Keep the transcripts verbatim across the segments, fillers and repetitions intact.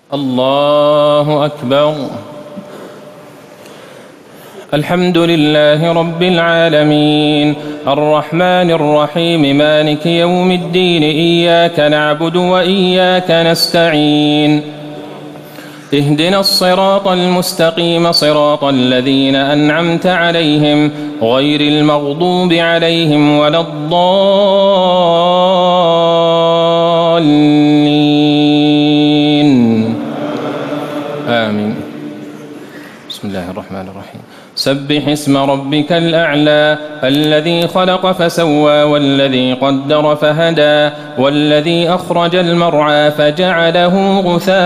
الله أكبر. الحمد لله رب العالمين الرحمن الرحيم مالك يوم الدين إياك نعبد وإياك نستعين اهدنا الصراط المستقيم صراط الذين أنعمت عليهم غير المغضوب عليهم ولا الضالين آمين. بسم الله الرحمن الرحيم. سبح اسم ربك الأعلى الذي خلق فسوى والذي قدر فهدى والذي أخرج المرعى فجعله غثاء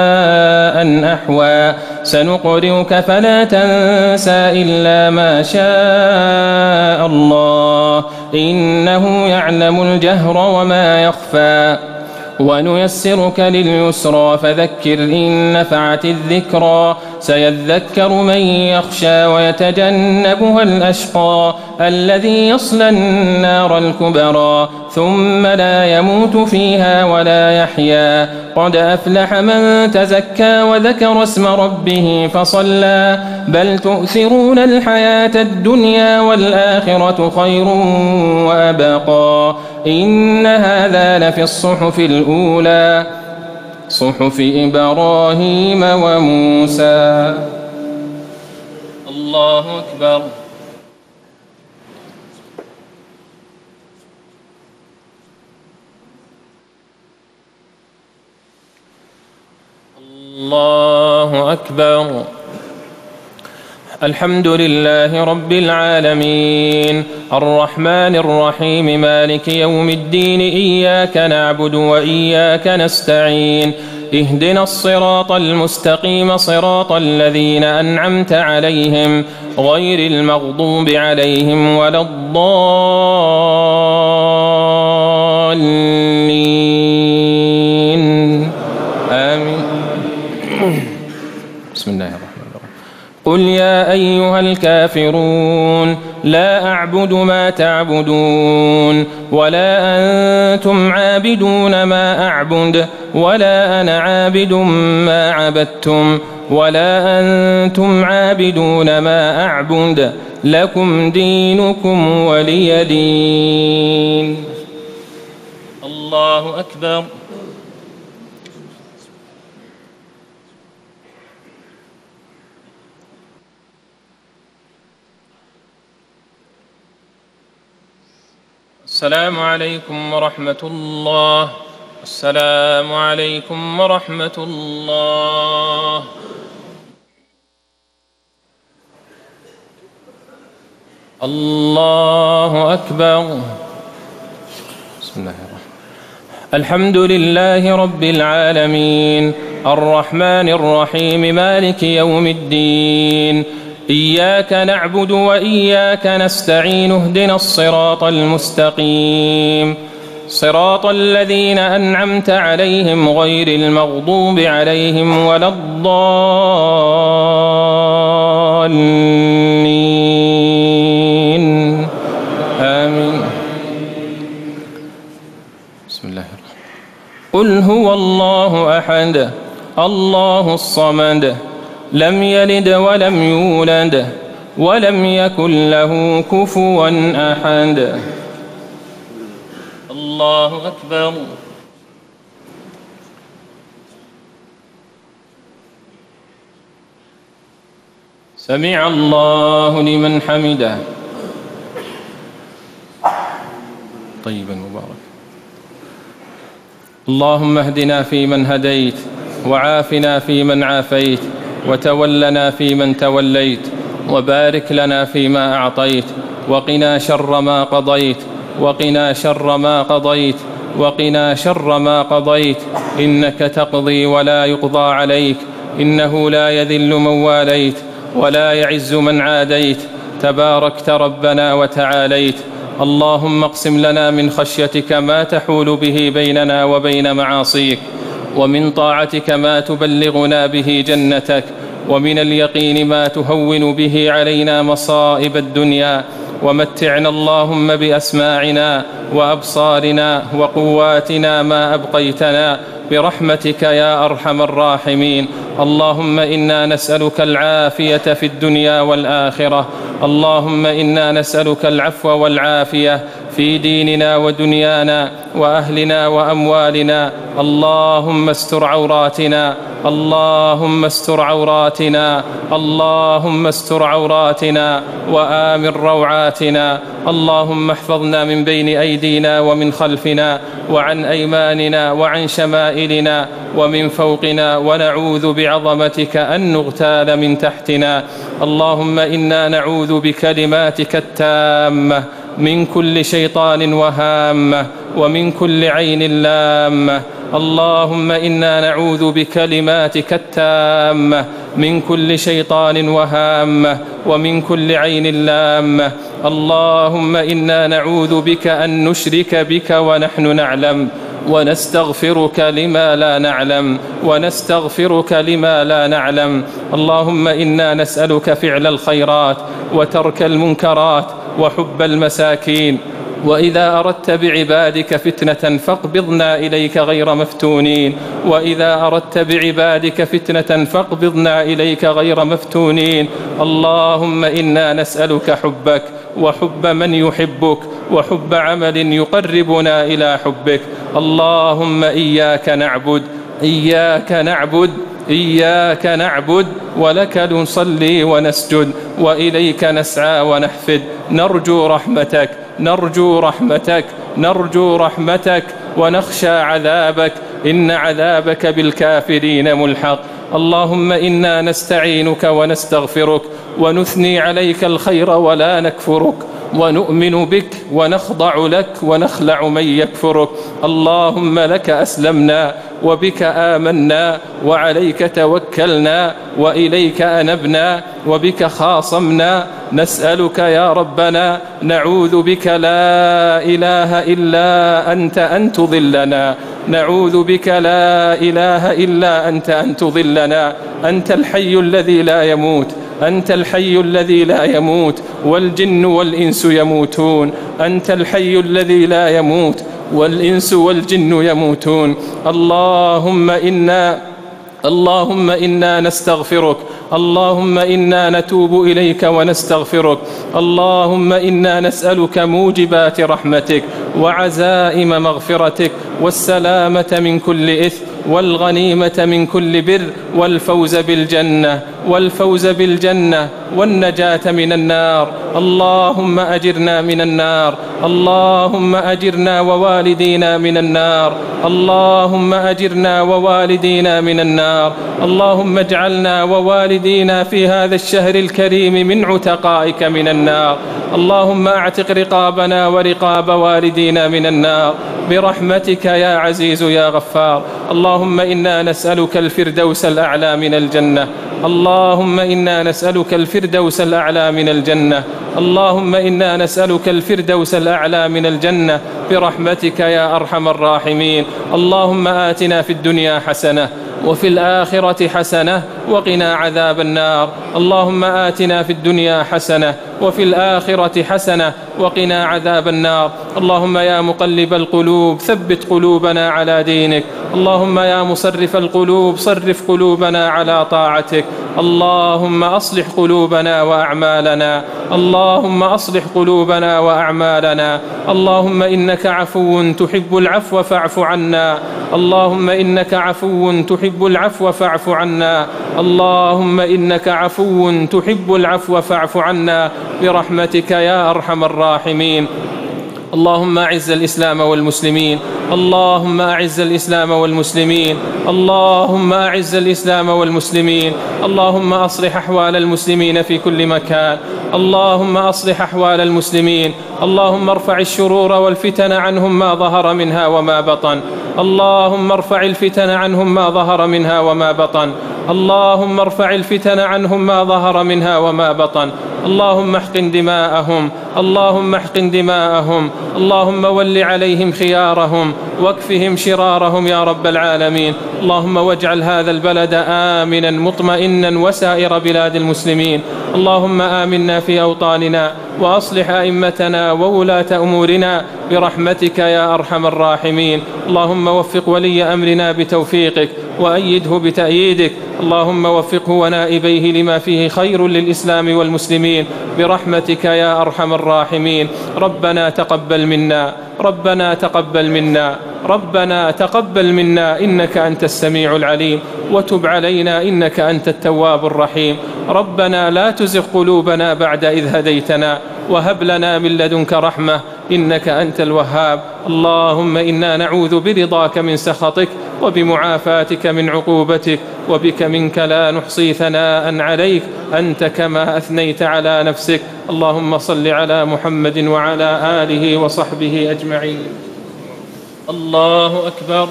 أحوى سنقرئك فلا تنسى إلا ما شاء الله إنه يعلم الجهر وما يخفى ونيسرك لليسرى فذكر إن نفعت الذكرى سيذكر من يخشى ويتجنبها الأشقى الذي يصلى النار الكبرى ثم لا يموت فيها ولا يحيا قد أفلح من تزكى وذكر اسم ربه فصلى بل تؤثرون الحياة الدنيا والآخرة خير وأبقى إن هذا لفي الصحف الأولى صحف إبراهيم وموسى. الله أكبر. الله أكبر. الحمد لله رب العالمين الرحمن الرحيم مالك يوم الدين إياك نعبد وإياك نستعين اهدنا الصراط المستقيم صراط الذين أنعمت عليهم غير المغضوب عليهم ولا الضالين آمين. بسم الله الرحمن الرحيم. قل يا أيها الكافرون لا أعبد ما تعبدون ولا أنتم عابدون ما أعبد ولا أنا عابد ما عبدتم ولا أنتم عابدون ما أعبد لكم دينكم ولي دين. الله أكبر. السلام عليكم ورحمة الله. السلام عليكم ورحمة الله. الله أكبر. بسم الله الرحمن الرحيم. الحمد لله رب العالمين الرحمن الرحيم مالك يوم الدين إياك نعبد وإياك نستعين اهدنا الصراط المستقيم صراط الذين أنعمت عليهم غير المغضوب عليهم ولا الضالين آمين. بسم الله الرحمن الرحيم. قل هو الله أحد الله الصمد لم يلد ولم يولد ولم يكن له كفوا أحد. الله أكبر. سمع الله لمن حمده. طيبا مبارك. اللهم اهدنا فيمن هديت وعافنا فيمن عافيت وتولنا فيمن توليت وبارك لنا فيما أعطيت وقنا شر ما قضيت وقنا شر ما قضيت وقنا شر ما قضيت إنك تقضي ولا يقضى عليك إنه لا يذل من واليت ولا يعز من عاديت تباركت ربنا وتعاليت. اللهم اقسم لنا من خشيتك ما تحول به بيننا وبين معاصيك ومن طاعتك ما تبلغنا به جنتك ومن اليقين ما تهون به علينا مصائب الدنيا ومتعنا اللهم بأسماعنا وأبصارنا وقواتنا ما أبقيتنا برحمتك يا أرحم الراحمين. اللهم إنا نسألك العافية في الدنيا والآخرة. اللهم إنا نسألك العفو والعافية في ديننا ودنيانا وأهلنا وأموالنا. اللهم استر عوراتنا، اللهم استر عوراتنا، اللهم استر عوراتنا وآمن روعاتنا. اللهم احفظنا من بين أيدينا ومن خلفنا وعن أيماننا وعن شمائلنا ومن فوقنا، ونعوذ بعظمتك أن نغتال من تحتنا. اللهم إنا نعوذ بكلماتك التامة من كل شيطان وهامة ومن كل عين لامة. اللهم إنا نعوذ بكلماتك التامة من كل شيطان وهامة ومن كل عين لامة. اللهم إنا نعوذ بك أن نشرك بك ونحن نعلم، ونستغفرك لما لا نعلم ونستغفرك لما لا نعلم. اللهم إنا نسألك فعل الخيرات وترك المنكرات وحب المساكين. وإذا أردت بعبادك فتنة فاقبضنا إليك غير مفتونين، وإذا أردت بعبادك فتنة فاقبضنا إليك غير مفتونين. اللهم إنا نسألك حبك وحب من يحبك وحب عمل يقربنا إلى حبك. اللهم إياك نعبد إياك نعبد إياك نعبد ولك نصلي ونسجد، وإليك نسعى ونحفد. نرجو رحمتك نرجو رحمتك نرجو رحمتك ونخشى عذابك، إن عذابك بالكافرين ملحق. اللهم إنا نستعينك ونستغفرك ونثني عليك الخير ولا نكفرك، ونؤمن بك ونخضع لك ونخلع من يكفرك. اللهم لك أسلمنا وبك آمنا وعليك توكلنا وإليك أنبنا وبك خاصمنا. نسألك يا ربنا، نعوذ بك لا إله إلا أنت أن تضلنا، نعوذ بك لا إله إلا أنت أن تضلنا. أنت الحي الذي لا يموت، أنت الحي الذي لا يموت، والجن والإنس يموتون. أنت الحي الذي لا يموت، والإنس والجن يموتون. اللهم إنا اللهم إنا نستغفرك، اللهم إنا نتوب إليك ونستغفرك. اللهم إنا نسألك موجبات رحمتك وعزائم مغفرتك والسلامة من كل إثم والغنيمة من كل بر والفوز بالجنة والفوز بالجنة والنجاة من النار. اللهم أجرنا من النار، اللهم أجرنا ووالدينا من النار، اللهم أجرنا ووالدينا من النار. اللهم اجعلنا ووالدينا في هذا الشهر الكريم من عتقائك من النار. اللهم أعتق رقابنا ورقاب والدينا من النار برحمتك يا عزيز يا غفار. اللهم إنا نسألك الفردوس الأعلى من الجنة، اللهم إنا نسألك الفردوس الأعلى من الجنة، اللهم إنا نسألك الفردوس الأعلى من الجنة برحمتك يا أرحم الراحمين. اللهم آتنا في الدنيا حسنة وفي الآخرة حسنة وقنا عذاب النار. اللهم آتنا في الدنيا حسنة وفي الآخرة حسنة وقنا عذاب النار. اللهم يا مقلب القلوب ثبت قلوبنا على دينك، اللهم يا مصرف القلوب صرف قلوبنا على طاعتك. اللهم أصلح قلوبنا وأعمالنا، اللهم أصلح قلوبنا وأعمالنا. اللهم إنك عفو تحب العفو فاعف عنا، اللهم إنك عفو تحب العفو فاعف عنا، اللهم إنك عفو تحب العفو فاعف عنا برحمتك يا أرحم الراحمين. اللهم أعز الإسلام والمسلمين، اللهم أعز الإسلام والمسلمين، اللهم أعز الإسلام والمسلمين. اللهم أصلح أحوال المسلمين في كل مكان، اللهم أصلح أحوال المسلمين. اللهم ارفع الشرور والفتن عنهم ما ظهر منها وما بطن، اللهم ارفع الفتن عنهم ما ظهر منها وما بطن، اللهم ارفع الفتن عنهم ما ظهر منها وما بطن. اللهم احقن دماءهم، اللهم احقن دماءهم، اللهم ول عليهم خيارهم واكفهم شرارهم يا رب العالمين. اللهم واجعل هذا البلد آمنا مطمئنا وسائر بلاد المسلمين. اللهم آمنا في أوطاننا وأصلح أئمتنا وولاة أمورنا برحمتك يا أرحم الراحمين. اللهم وفق ولي أمرنا بتوفيقك وأيده بتأييدك. اللهم وفقه ونائبيه لما فيه خير للإسلام والمسلمين برحمتك يا أرحم الراحمين. ربنا تقبل منا ربنا تقبل منا ربنا تقبل منا إنك أنت السميع العليم، وتب علينا إنك أنت التواب الرحيم. ربنا لا تزغ قلوبنا بعد إذ هديتنا وهب لنا من لدنك رحمة إنك أنت الوهاب. اللهم إنا نعوذ برضاك من سخطك وبمعافاتك من عقوبتك، وبك منك لا نحصي ثناء عليك أنت كما أثنيت على نفسك. اللهم صل على محمد وعلى آله وصحبه أجمعين. الله أكبر.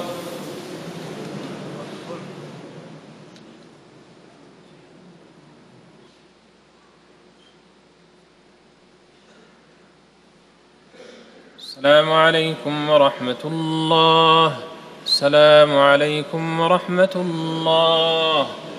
السلام عليكم ورحمة الله. السلام عليكم ورحمة الله.